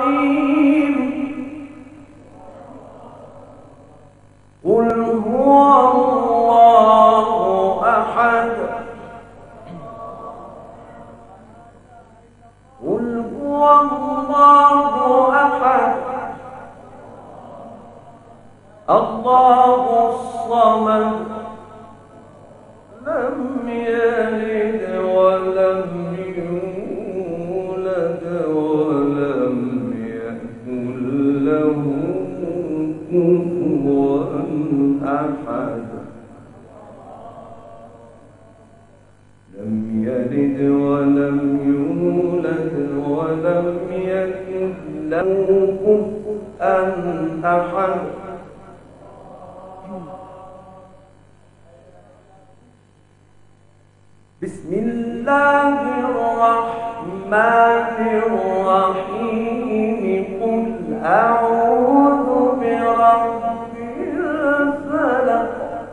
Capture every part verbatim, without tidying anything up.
الرحيم. قل هو الله أحد قل هو الله أحد الله الصمد لم يلد ولم يولد ولم يكن له كفوا أحد لم يلد ولم يولد ولم يكن له كفوا أحد. بسم الله الرحمن الرحيم. قل أعوذ برب الفلق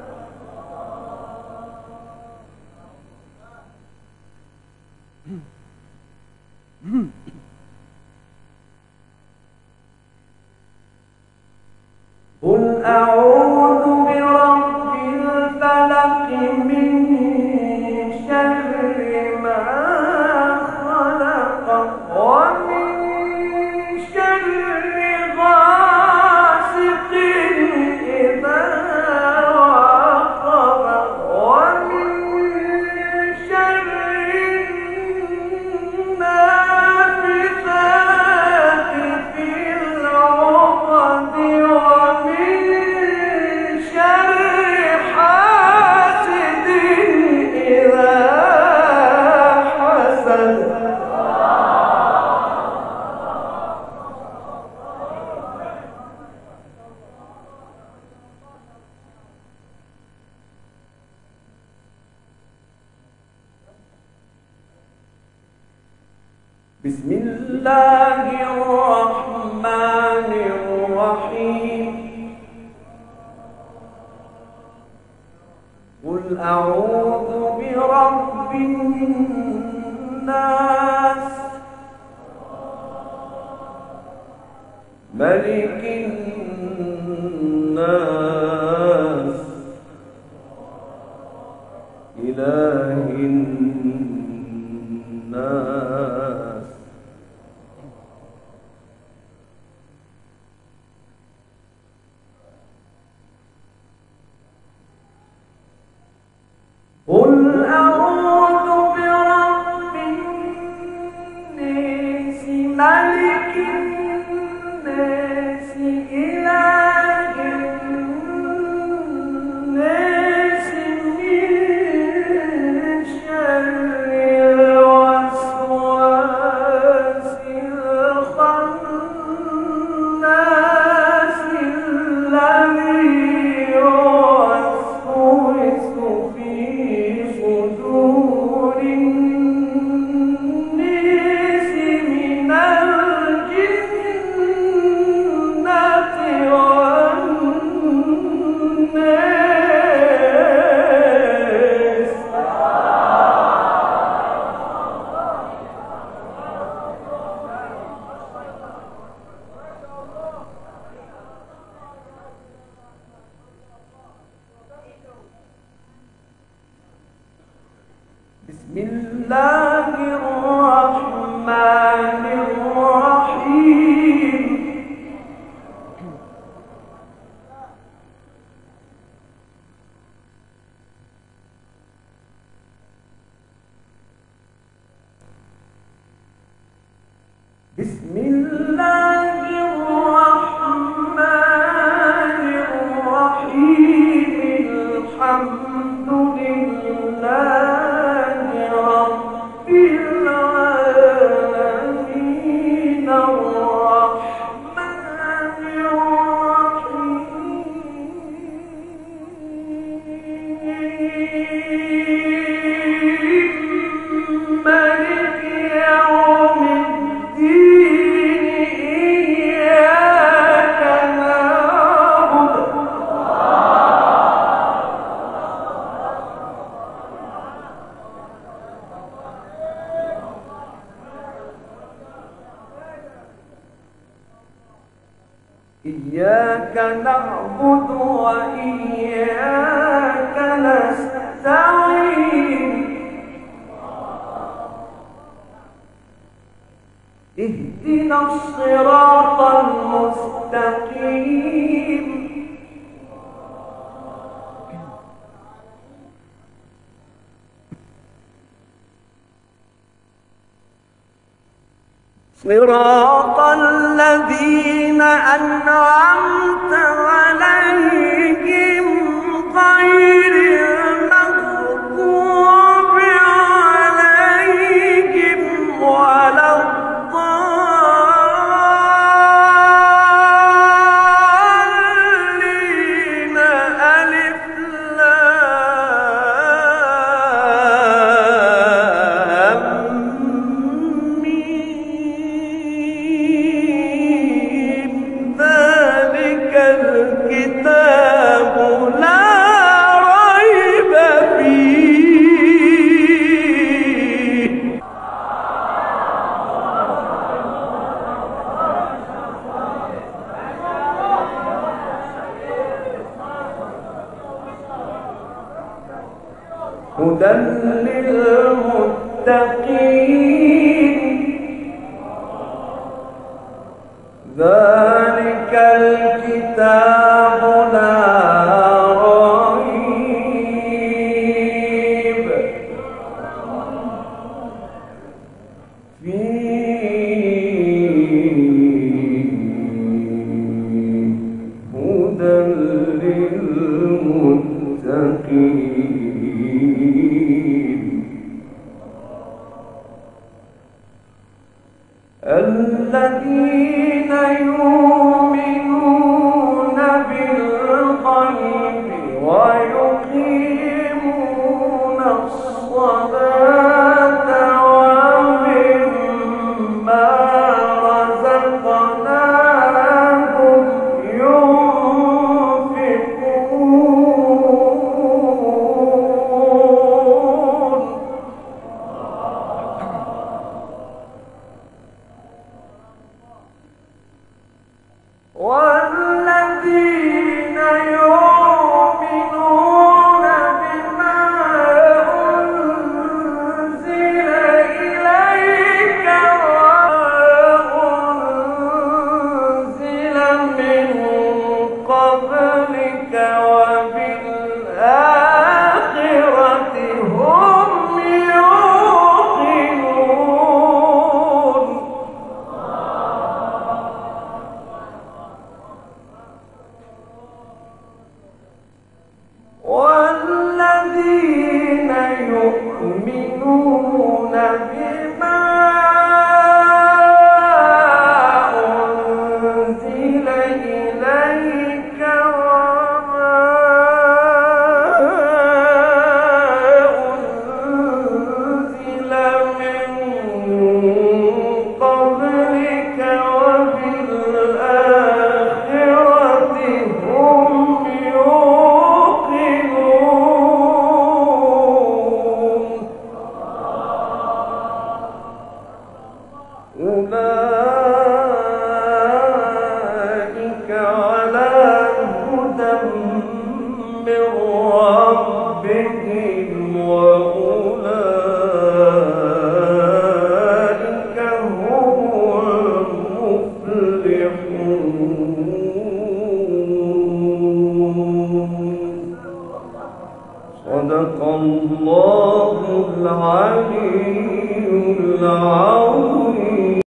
قل أعوذ برب الفلق من شر ما خلق ومن شر غاسق إذا وقب ومن شر النافثات في العقد ومن شر حاسد إذا حسد. بسم الله الرحمن الرحيم. قل أعوذ برب الناس ملك الناس إله الناس قل أعوذ برب الناس ملك الناس إله الناس من شر الوسواس الخناس الذي يوسوس في صدور الناس من الجنة والناس. بسم الله الرحمن الرحيم. بسم الله الرحمن الرحيم. الحمد لله رب العالمين الرحمن الرحيم مالك يوم الدين إياك نعبد وإياك نستعين اهدنا الصراط المستقيم صراط الذين أنعمت عليهم غير المغضوب عليهم ولا الضالين. ألف لام ميم ذلك الكتاب لا ريب فيه. هدى للمتقين ذلك الكتاب لا ريب فيه هدى للمتقين الذين يؤمنون بالغيب ويقيمون الصلاة ومما رزقناهم ينفقون والذين يؤمنون بما أنزل إليك وأنزل من قبلك وبالآخرة هم يوقنون والذين يؤمنون بما أنزل إليك وما أنزل من قبلك وبالآخرة هم يوقنون أولئك على هدى من ربهم وأولئك هم المفلحون. صدق الله العليم